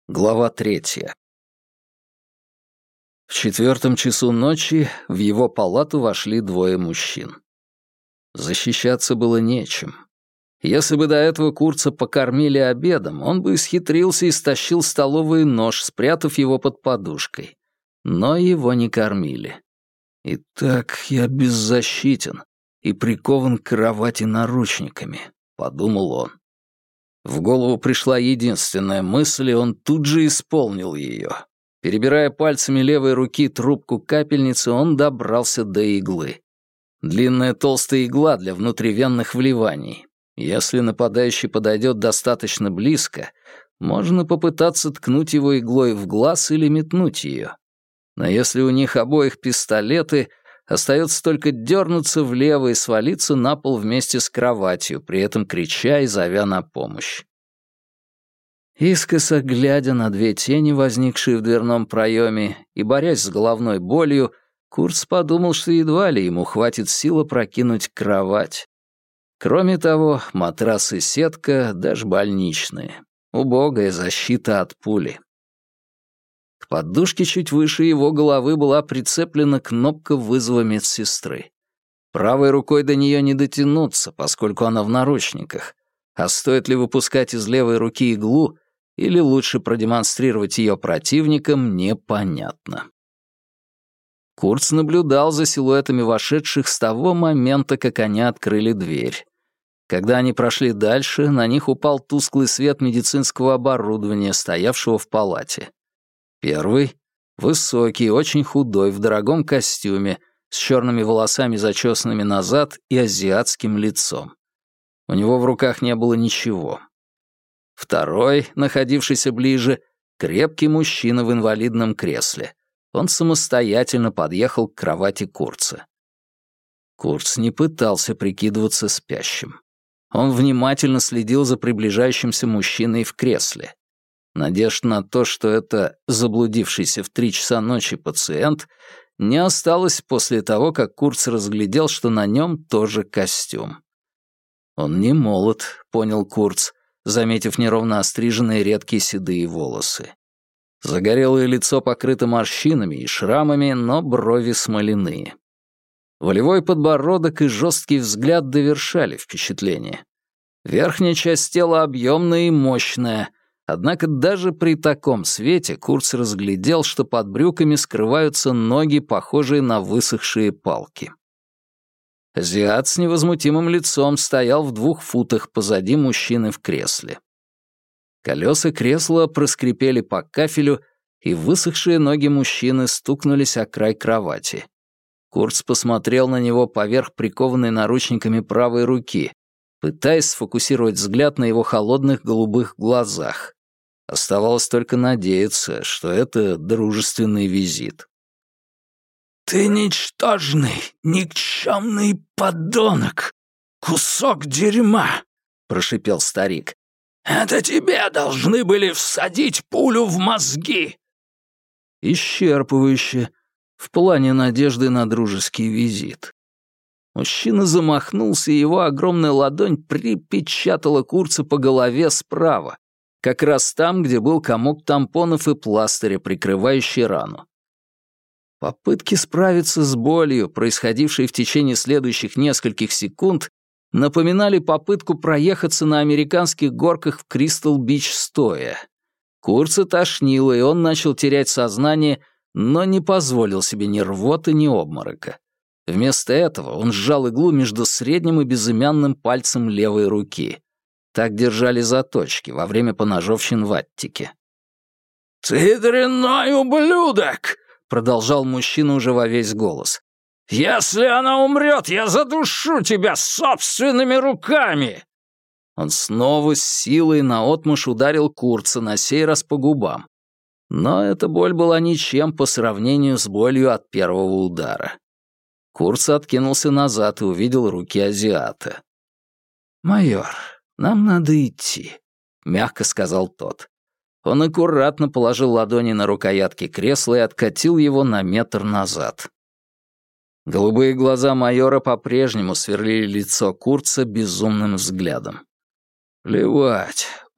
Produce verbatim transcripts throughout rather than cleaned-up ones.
Глава третья. В четвертом часу ночи в его палату вошли двое мужчин. Защищаться было нечем. Если бы до этого Курца покормили обедом, он бы исхитрился и стащил столовый нож, спрятав его под подушкой. Но его не кормили. «Итак, я беззащитен и прикован к кровати наручниками», — подумал он. В голову пришла единственная мысль, и он тут же исполнил ее. Перебирая пальцами левой руки трубку капельницы, он добрался до иглы. Длинная толстая игла для внутривенных вливаний. Если нападающий подойдет достаточно близко, можно попытаться ткнуть его иглой в глаз или метнуть ее. Но если у них обоих пистолеты, остается только дернуться влево и свалиться на пол вместе с кроватью, при этом крича и зовя на помощь. Искоса глядя на две тени, возникшие в дверном проеме, и борясь с головной болью, Курц подумал, что едва ли ему хватит сил опрокинуть кровать. Кроме того, матрас и сетка, даже больничные. Убогая защита от пули. К подушке чуть выше его головы была прицеплена кнопка вызова медсестры. Правой рукой до нее не дотянуться, поскольку она в наручниках. А стоит ли выпускать из левой руки иглу, или лучше продемонстрировать ее противникам, непонятно. Курц наблюдал за силуэтами вошедших с того момента, как они открыли дверь. Когда они прошли дальше, на них упал тусклый свет медицинского оборудования, стоявшего в палате. Первый — высокий, очень худой, в дорогом костюме, с черными волосами, зачесанными назад, и азиатским лицом. У него в руках не было ничего. Второй, находившийся ближе, крепкий мужчина в инвалидном кресле. Он самостоятельно подъехал к кровати Курца. Курц не пытался прикидываться спящим. Он внимательно следил за приближающимся мужчиной в кресле. Надежд на то, что это заблудившийся в три часа ночи пациент, не осталось после того, как Курц разглядел, что на нем тоже костюм. «Он не молод», — понял Курц, заметив неровно остриженные редкие седые волосы. Загорелое лицо покрыто морщинами и шрамами, но брови смоляные. Волевой подбородок и жесткий взгляд довершали впечатление. Верхняя часть тела объемная и мощная, однако даже при таком свете Курц разглядел, что под брюками скрываются ноги, похожие на высохшие палки. Азиат с невозмутимым лицом стоял в двух футах позади мужчины в кресле. Колеса кресла проскрипели по кафелю, и высохшие ноги мужчины стукнулись о край кровати. Курц посмотрел на него поверх прикованной наручниками правой руки, пытаясь сфокусировать взгляд на его холодных голубых глазах. Оставалось только надеяться, что это дружественный визит. «Ты ничтожный, никчемный подонок! Кусок дерьма!» — прошипел старик. «Это тебе должны были всадить пулю в мозги!» Исчерпывающе, в плане надежды на дружеский визит. Мужчина замахнулся, и его огромная ладонь припечатала Курца по голове справа, как раз там, где был комок тампонов и пластыря, прикрывающий рану. Попытки справиться с болью, происходившей в течение следующих нескольких секунд, напоминали попытку проехаться на американских горках в Кристал-Бич стоя. Курца тошнило, и он начал терять сознание, но не позволил себе ни рвоты, ни обморока. Вместо этого он сжал иглу между средним и безымянным пальцем левой руки. Так держали заточки во время поножовщин в Аттике. «Ты дрянной ублюдок!» — продолжал мужчина уже во весь голос. «Если она умрет, я задушу тебя собственными руками!» Он снова с силой наотмашь ударил Курца, на сей раз по губам. Но эта боль была ничем по сравнению с болью от первого удара. Курц откинулся назад и увидел руки азиата. «Майор, нам надо идти», — мягко сказал тот. Он аккуратно положил ладони на рукоятки кресла и откатил его на метр назад. Голубые глаза майора по-прежнему сверлили лицо Курца безумным взглядом. «Плевать,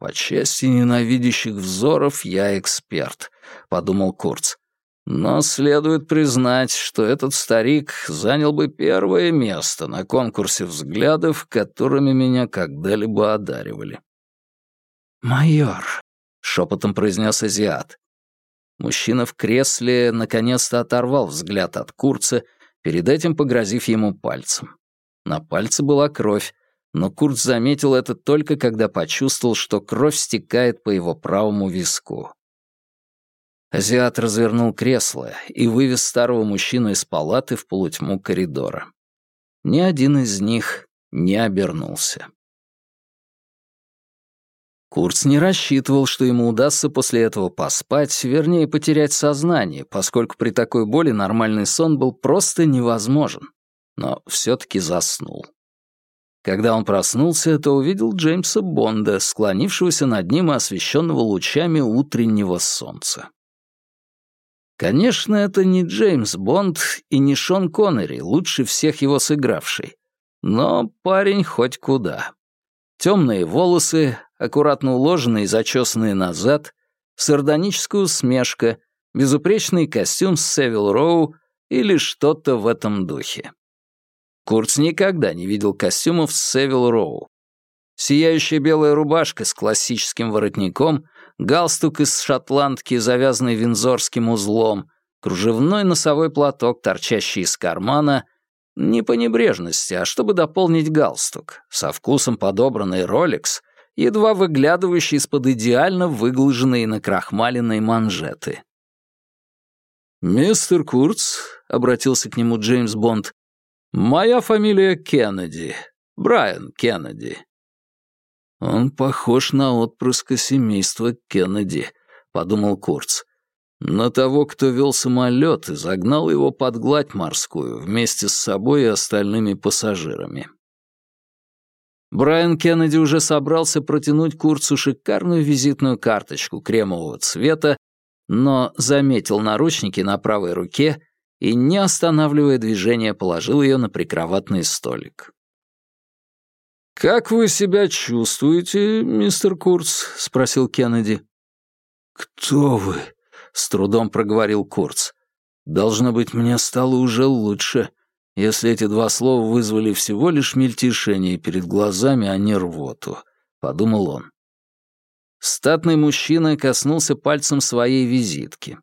по части ненавидящих взоров я эксперт», — подумал Курц. «Но следует признать, что этот старик занял бы первое место на конкурсе взглядов, которыми меня когда-либо одаривали». «Майор», — шепотом произнес азиат. Мужчина в кресле наконец-то оторвал взгляд от Курца, перед этим погрозив ему пальцем. На пальце была кровь, но Курц заметил это только когда почувствовал, что кровь стекает по его правому виску. Азиат развернул кресло и вывез старого мужчину из палаты в полутьму коридора. Ни один из них не обернулся. Курц не рассчитывал, что ему удастся после этого поспать, вернее, потерять сознание, поскольку при такой боли нормальный сон был просто невозможен, но все-таки заснул. Когда он проснулся, то увидел Джеймса Бонда, склонившегося над ним и освещенного лучами утреннего солнца. Конечно, это не Джеймс Бонд и не Шон Коннери, лучше всех его сыгравший, но парень хоть куда. Темные волосы, аккуратно уложенные и зачесанные назад, сардоническая усмешка, безупречный костюм с Севил Роу или что-то в этом духе. Курц никогда не видел костюмов с Севил Роу. Сияющая белая рубашка с классическим воротником, галстук из шотландки, завязанный виндзорским узлом, кружевной носовой платок, торчащий из кармана, не по небрежности, а чтобы дополнить галстук, со вкусом подобранный роликс, едва выглядывающий из-под идеально выглаженной и накрахмаленной манжеты. «Мистер Курц», — обратился к нему Джеймс Бонд, — «моя фамилия Кеннеди, Брайан Кеннеди». «Он похож на отпрыска семейства Кеннеди», — подумал Курц. «На того, кто вел самолет и загнал его под гладь морскую вместе с собой и остальными пассажирами». Брайан Кеннеди уже собрался протянуть Курцу шикарную визитную карточку кремового цвета, но заметил наручники на правой руке и, не останавливая движение, положил ее на прикроватный столик. «Как вы себя чувствуете, мистер Курц?» — спросил Кеннеди. «Кто вы?» — с трудом проговорил Курц. «Должно быть, мне стало уже лучше, если эти два слова вызвали всего лишь мельтешение перед глазами, а не рвоту», — подумал он. Статный мужчина коснулся пальцем своей визитки.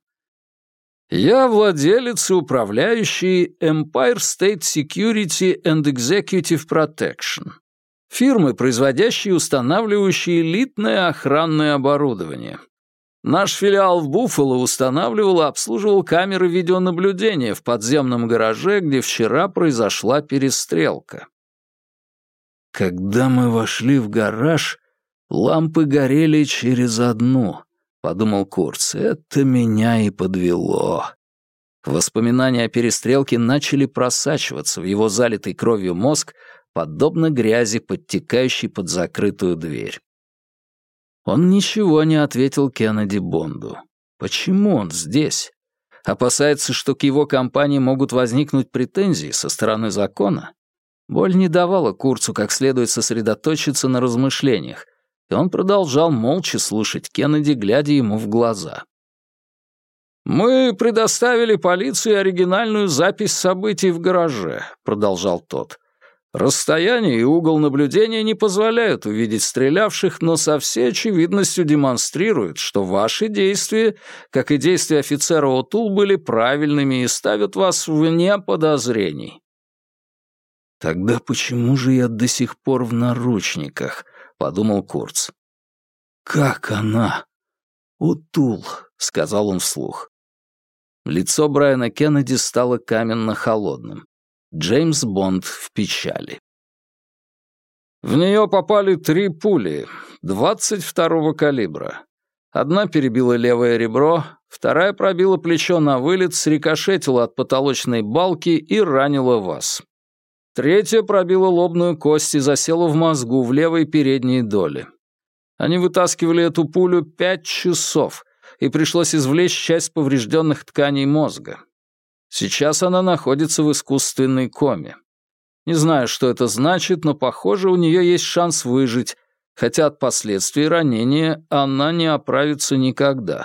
«Я владелец и управляющий Empire State Security and Executive Protection, фирмы, производящие и устанавливающие элитное охранное оборудование. Наш филиал в Буффало устанавливал и обслуживал камеры видеонаблюдения в подземном гараже, где вчера произошла перестрелка. Когда мы вошли в гараж, лампы горели через одну, — подумал Курц. Это меня и подвело. Воспоминания о перестрелке начали просачиваться в его залитый кровью мозг, подобно грязи, подтекающей под закрытую дверь. Он ничего не ответил Кеннеди Бонду. Почему он здесь? Опасается, что к его компании могут возникнуть претензии со стороны закона? Боль не давала Курцу как следует сосредоточиться на размышлениях, и он продолжал молча слушать Кеннеди, глядя ему в глаза. «Мы предоставили полиции оригинальную запись событий в гараже», — продолжал тот. «Расстояние и угол наблюдения не позволяют увидеть стрелявших, но со всей очевидностью демонстрируют, что ваши действия, как и действия офицера О'Тул, были правильными и ставят вас вне подозрений». «Тогда почему же я до сих пор в наручниках?» — подумал Курц. «Как она?» «О'Тул», — сказал он вслух. Лицо Брайана Кеннеди стало каменно-холодным. Джеймс Бонд в печали. В нее попали три пули, двадцать второго калибра. Одна перебила левое ребро, вторая пробила плечо на вылет, срикошетила от потолочной балки и ранила вас. Третья пробила лобную кость и засела в мозгу в левой передней доле. Они вытаскивали эту пулю пять часов, и пришлось извлечь часть поврежденных тканей мозга. Сейчас она находится в искусственной коме. Не знаю, что это значит, но, похоже, у нее есть шанс выжить, хотя от последствий ранения она не оправится никогда.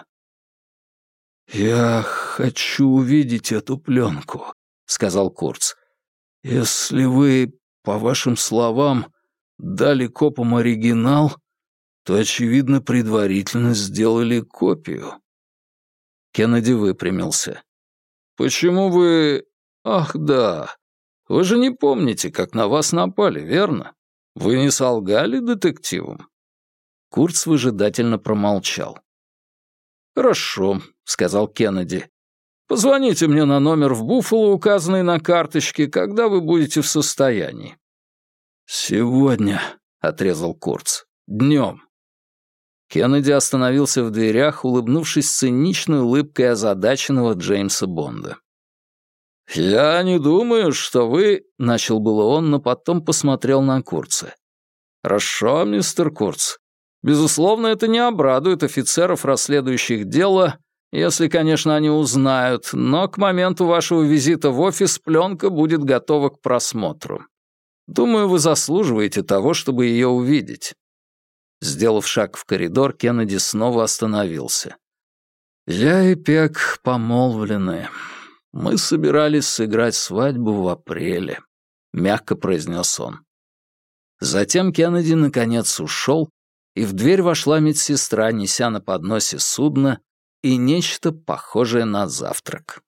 «Я хочу увидеть эту пленку», — сказал Курц. «Если вы, по вашим словам, дали копам оригинал, то, очевидно, предварительно сделали копию». Кеннеди выпрямился. «Почему вы... Ах, да. Вы же не помните, как на вас напали, верно? Вы не солгали детективам?» Курц выжидательно промолчал. «Хорошо», — сказал Кеннеди. «Позвоните мне на номер в Буффало, указанный на карточке, когда вы будете в состоянии». «Сегодня», — отрезал Курц. «Днем». Кеннеди остановился в дверях, улыбнувшись циничной улыбкой озадаченного Джеймса Бонда. «Я не думаю, что вы...» — начал было он, но потом посмотрел на Курца. «Хорошо, мистер Курц. Безусловно, это не обрадует офицеров, расследующих дело, если, конечно, они узнают, но к моменту вашего визита в офис пленка будет готова к просмотру. Думаю, вы заслуживаете того, чтобы ее увидеть». Сделав шаг в коридор, Кеннеди снова остановился. «Я и Пек помолвлены. Мы собирались сыграть свадьбу в апреле», — мягко произнес он. Затем Кеннеди наконец ушел, и в дверь вошла медсестра, неся на подносе судно и нечто похожее на завтрак.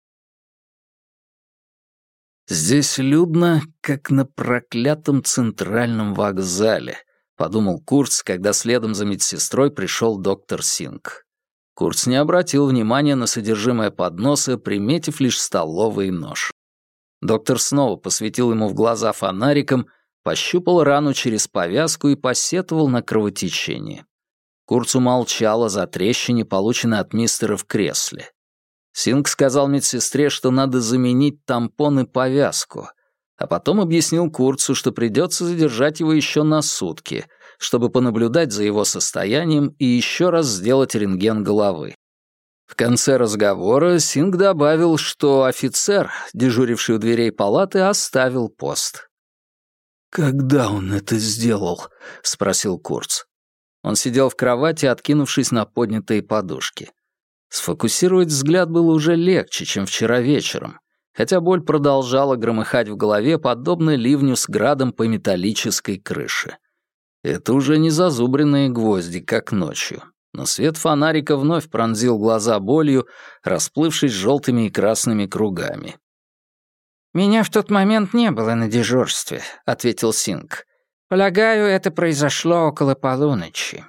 «Здесь людно, как на проклятом центральном вокзале», — подумал Курц, когда следом за медсестрой пришел доктор Синг. Курц не обратил внимания на содержимое подноса, приметив лишь столовый нож. Доктор снова посветил ему в глаза фонариком, пощупал рану через повязку и посетовал на кровотечение. Курц умолчал о затрещине, полученной от мистера в кресле. Синг сказал медсестре, что надо заменить тампон и повязку, а потом объяснил Курцу, что придется задержать его еще на сутки, чтобы понаблюдать за его состоянием и еще раз сделать рентген головы. В конце разговора Синг добавил, что офицер, дежуривший у дверей палаты, оставил пост. «Когда он это сделал?» — спросил Курц. Он сидел в кровати, откинувшись на поднятые подушки. Сфокусировать взгляд было уже легче, чем вчера вечером, хотя боль продолжала громыхать в голове, подобно ливню с градом по металлической крыше. Это уже не зазубренные гвозди, как ночью, но свет фонарика вновь пронзил глаза болью, расплывшись желтыми и красными кругами. «Меня в тот момент не было на дежурстве», — ответил Синг. «Полагаю, это произошло около полуночи».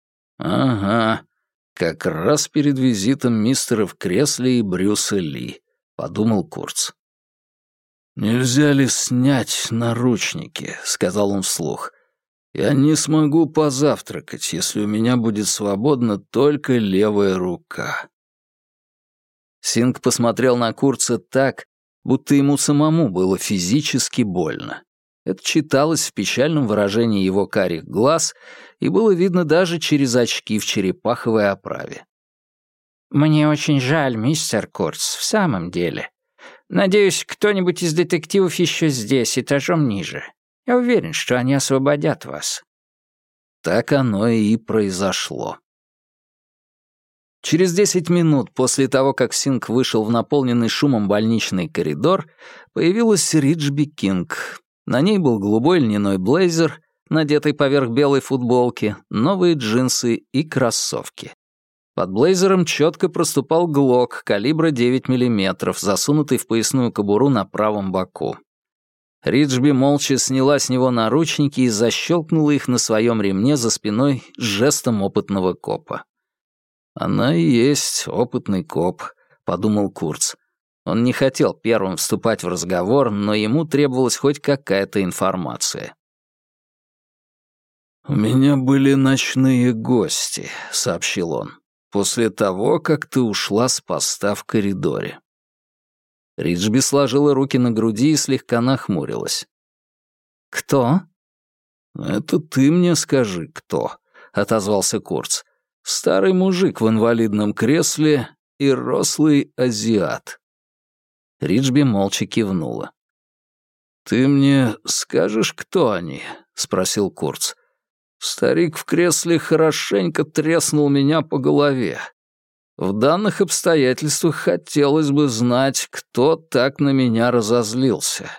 «Ага, как раз перед визитом мистера в кресле и Брюса Ли», — подумал Курц. «Нельзя ли снять наручники?» — сказал он вслух. «Я не смогу позавтракать, если у меня будет свободна только левая рука». Синг посмотрел на Курца так, будто ему самому было физически больно. Это читалось в печальном выражении его карих глаз и было видно даже через очки в черепаховой оправе. «Мне очень жаль, мистер Курц, в самом деле. Надеюсь, кто-нибудь из детективов еще здесь, этажом ниже. Я уверен, что они освободят вас». Так оно и произошло. Через десять минут после того, как Синг вышел в наполненный шумом больничный коридор, появилась Риджби Кинг. На ней был голубой льняной блейзер, надетый поверх белой футболки, новые джинсы и кроссовки. Под блейзером четко проступал глок калибра девять миллиметров, засунутый в поясную кобуру на правом боку. Риджби молча сняла с него наручники и защелкнула их на своем ремне за спиной с жестом опытного копа. «Она и есть опытный коп», — подумал Курц. Он не хотел первым вступать в разговор, но ему требовалась хоть какая-то информация. «У меня были ночные гости», — сообщил он, «после того, как ты ушла с поста в коридоре». Риджби сложила руки на груди и слегка нахмурилась. «Кто?» «Это ты мне скажи, кто», — отозвался Курц. «Старый мужик в инвалидном кресле и рослый азиат». Риджби молча кивнула. «Ты мне скажешь, кто они?» — спросил Курц. Старик в кресле хорошенько треснул меня по голове. В данных обстоятельствах хотелось бы знать, кто так на меня разозлился.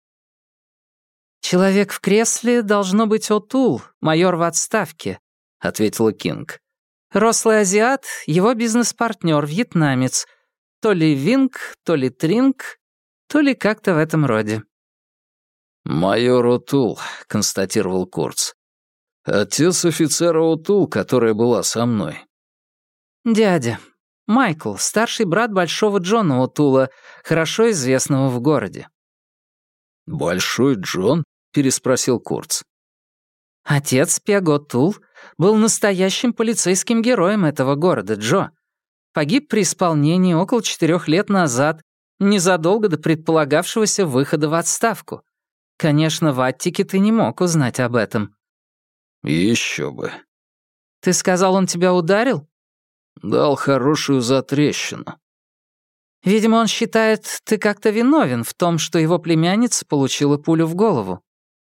«Человек в кресле должно быть О'Тул, майор в отставке», — ответила Кинг. «Рослый азиат, его бизнес-партнер, вьетнамец. То ли Винг, то ли Тринг, то ли как-то в этом роде». «Майор О'Тул», — констатировал Курц. «Отец офицера О'Тул, которая была со мной». «Дядя. Майкл, старший брат большого Джона О'Тула, хорошо известного в городе». «Большой Джон?» — переспросил Курц. Отец Пег О'Тул был настоящим полицейским героем этого города, Джо. Погиб при исполнении около четырех лет назад, незадолго до предполагавшегося выхода в отставку. Конечно, в Аттике ты не мог узнать об этом. Еще бы. Ты сказал, он тебя ударил? Дал хорошую затрещину. Видимо, он считает, ты как-то виновен в том, что его племянница получила пулю в голову.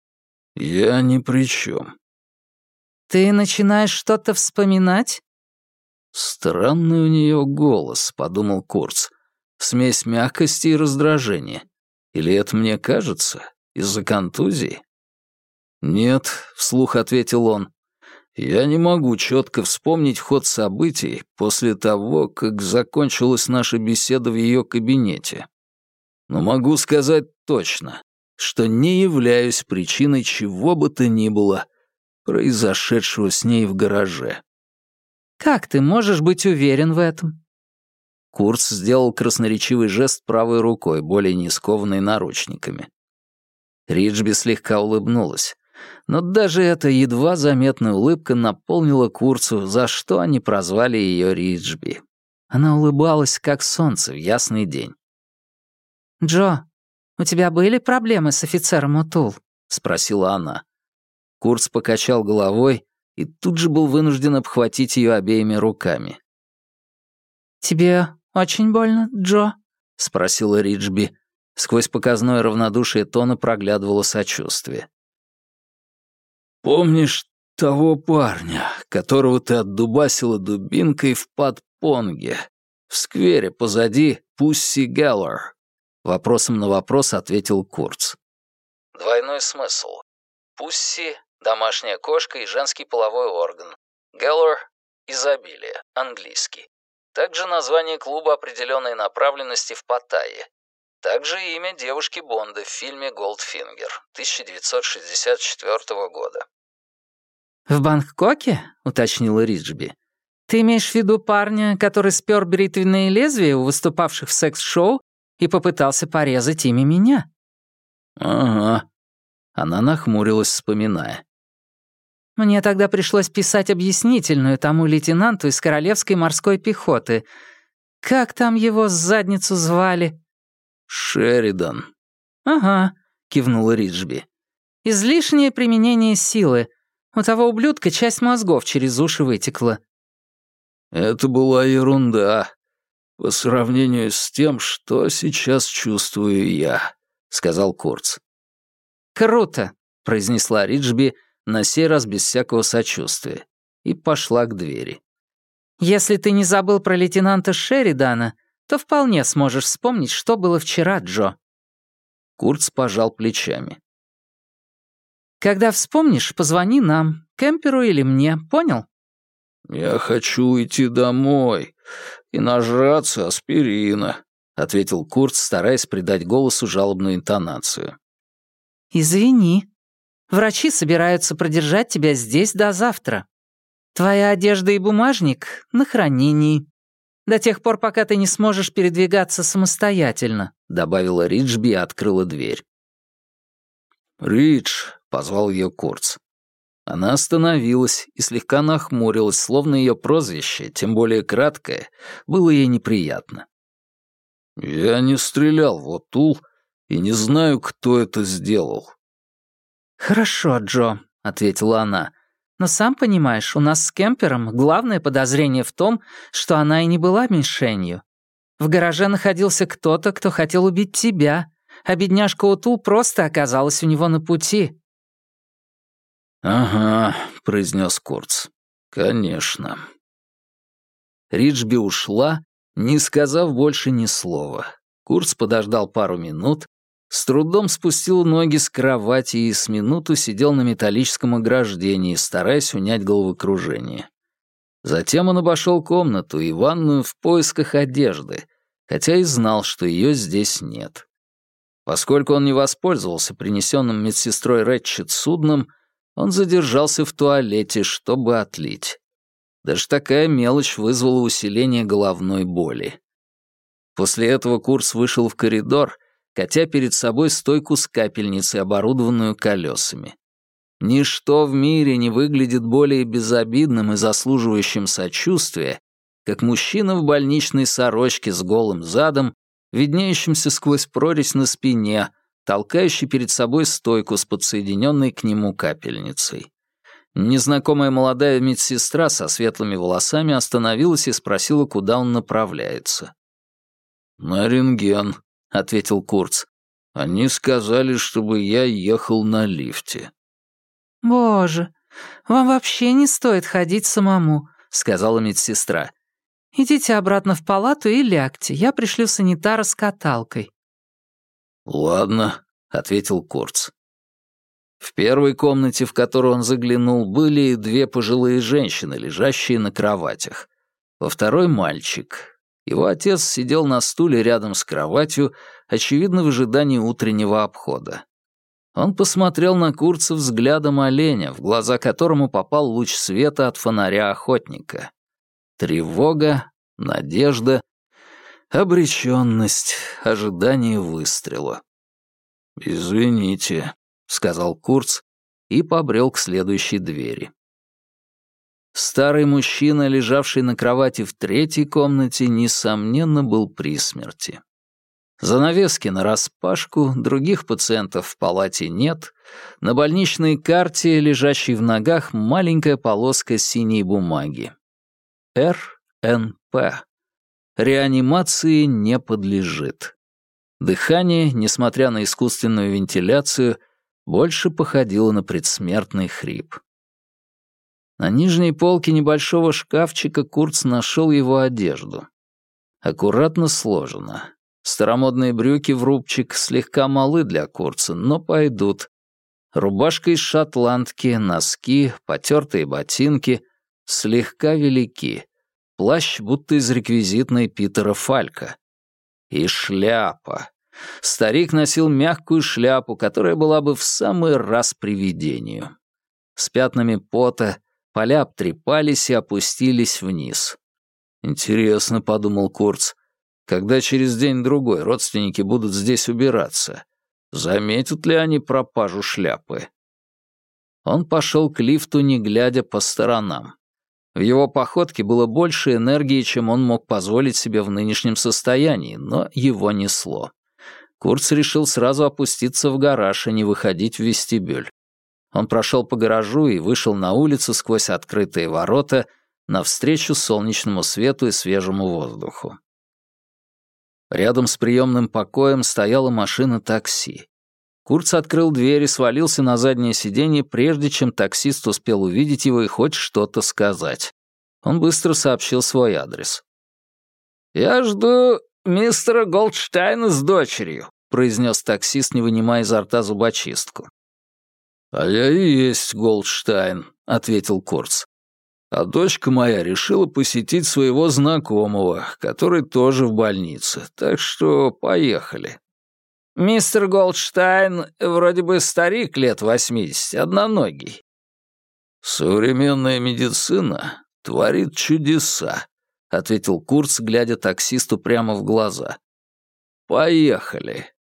Я ни при чем. Ты начинаешь что-то вспоминать? Странный у нее голос, подумал Курц. Смесь мягкости и раздражения. Или это мне кажется? Из-за контузии? Нет, вслух ответил он. Я не могу четко вспомнить ход событий после того, как закончилась наша беседа в ее кабинете. Но могу сказать точно, что не являюсь причиной чего бы то ни было, произошедшего с ней в гараже. Как ты можешь быть уверен в этом? Курц сделал красноречивый жест правой рукой, более не скованной наручниками. Риджби слегка улыбнулась. Но даже эта едва заметная улыбка наполнила Курцу, за что они прозвали ее Риджби. Она улыбалась, как солнце в ясный день. «Джо, у тебя были проблемы с офицером О'Тул?» — спросила она. Курц покачал головой и тут же был вынужден обхватить ее обеими руками. «Тебе очень больно, Джо?» — спросила Риджби. Сквозь показное равнодушие тона проглядывало сочувствие. «Помнишь того парня, которого ты отдубасила дубинкой в Пат-Понге, в сквере позади Пусси Геллер?» Вопросом на вопрос ответил Курц. Двойной смысл. Пусси — домашняя кошка и женский половой орган. Геллер — изобилие, английский. Также название клуба определенной направленности в Паттайе. Также имя девушки Бонда в фильме «Голдфингер» тысяча девятьсот шестьдесят четвёртого года. «В Бангкоке?» — уточнила Риджби. «Ты имеешь в виду парня, который спер бритвенные лезвия у выступавших в секс-шоу и попытался порезать ими меня?» «Ага». Она нахмурилась, вспоминая. «Мне тогда пришлось писать объяснительную тому лейтенанту из Королевской морской пехоты. Как там его задницу звали?» «Шеридан». «Ага», — кивнула Риджби. «Излишнее применение силы. У того ублюдка часть мозгов через уши вытекла». «Это была ерунда по сравнению с тем, что сейчас чувствую я», — сказал Курц. «Круто», — произнесла Риджби, на сей раз без всякого сочувствия, и пошла к двери. «Если ты не забыл про лейтенанта Шеридана, то вполне сможешь вспомнить, что было вчера, Джо». Курц пожал плечами. «Когда вспомнишь, позвони нам, Кемперу или мне, понял?» «Я хочу уйти домой и нажраться аспирина», — ответил Курц, стараясь придать голосу жалобную интонацию. «Извини. Врачи собираются продержать тебя здесь до завтра. Твоя одежда и бумажник на хранении. До тех пор, пока ты не сможешь передвигаться самостоятельно», — добавила Риджби и открыла дверь. «Ридж», — позвал ее Курц. Она остановилась и слегка нахмурилась, словно ее прозвище, тем более краткое, было ей неприятно. «Я не стрелял в О'Тул и не знаю, кто это сделал». «Хорошо, Джо», — ответила она. «Но сам понимаешь, у нас с Кемпером главное подозрение в том, что она и не была мишенью. В гараже находился кто-то, кто хотел убить тебя, а бедняжка О'Тул просто оказалась у него на пути». «Ага», — произнес Курц. «Конечно». Риджби ушла, не сказав больше ни слова. Курц подождал пару минут, с трудом спустил ноги с кровати и с минуту сидел на металлическом ограждении, стараясь унять головокружение. Затем он обошел комнату и ванную в поисках одежды, хотя и знал, что ее здесь нет. Поскольку он не воспользовался принесенным медсестрой Рэтчет судном, он задержался в туалете, чтобы отлить. Даже такая мелочь вызвала усиление головной боли. После этого Курц вышел в коридор, катя перед собой стойку с капельницей, оборудованную колесами. Ничто в мире не выглядит более безобидным и заслуживающим сочувствия, как мужчина в больничной сорочке с голым задом, виднеющимся сквозь прорезь на спине, толкающий перед собой стойку с подсоединенной к нему капельницей. Незнакомая молодая медсестра со светлыми волосами остановилась и спросила, куда он направляется. «На рентген», — ответил Курц. «Они сказали, чтобы я ехал на лифте». «Боже, вам вообще не стоит ходить самому», — сказала медсестра. «Идите обратно в палату и лягте, я пришлю санитара с каталкой». «Ладно», — ответил Курц. В первой комнате, в которую он заглянул, были две пожилые женщины, лежащие на кроватях. Во второй — мальчик. Его отец сидел на стуле рядом с кроватью, очевидно, в ожидании утреннего обхода. Он посмотрел на Курца взглядом оленя, в глаза которому попал луч света от фонаря охотника. Тревога, надежда, обреченность, ожидание выстрела. «Извините», — сказал Курц и побрел к следующей двери. Старый мужчина, лежавший на кровати в третьей комнате, несомненно, был при смерти. Занавески нараспашку, других пациентов в палате нет. На больничной карте, лежащей в ногах, маленькая полоска синей бумаги. эр эн пэ. Реанимации не подлежит. Дыхание, несмотря на искусственную вентиляцию, больше походило на предсмертный хрип. На нижней полке небольшого шкафчика Курц нашел его одежду. Аккуратно сложено. Старомодные брюки в рубчик слегка малы для Курца, но пойдут. Рубашка из шотландки, носки, потертые ботинки слегка велики. Плащ будто из реквизитной Питера Фалька. И шляпа. Старик носил мягкую шляпу, которая была бы в самый раз привидению. С пятнами пота поля обтрепались и опустились вниз. «Интересно», — подумал Курц, — «когда через день-другой родственники будут здесь убираться, заметят ли они пропажу шляпы?» Он пошел к лифту, не глядя по сторонам. В его походке было больше энергии, чем он мог позволить себе в нынешнем состоянии, но его несло. Курц решил сразу опуститься в гараж и не выходить в вестибюль. Он прошел по гаражу и вышел на улицу сквозь открытые ворота навстречу солнечному свету и свежему воздуху. Рядом с приемным покоем стояла машина такси. Курц открыл дверь и свалился на заднее сиденье, прежде чем таксист успел увидеть его и хоть что-то сказать. Он быстро сообщил свой адрес. «Я жду мистера Голдштайна с дочерью», — произнес таксист, не вынимая изо рта зубочистку. «А я и есть Голдштайн», — ответил Курц. «А дочка моя решила посетить своего знакомого, который тоже в больнице, так что поехали». «Мистер Голдштайн вроде бы старик лет восьмидесяти, одноногий». «Современная медицина творит чудеса», — ответил Курц, глядя таксисту прямо в глаза. «Поехали».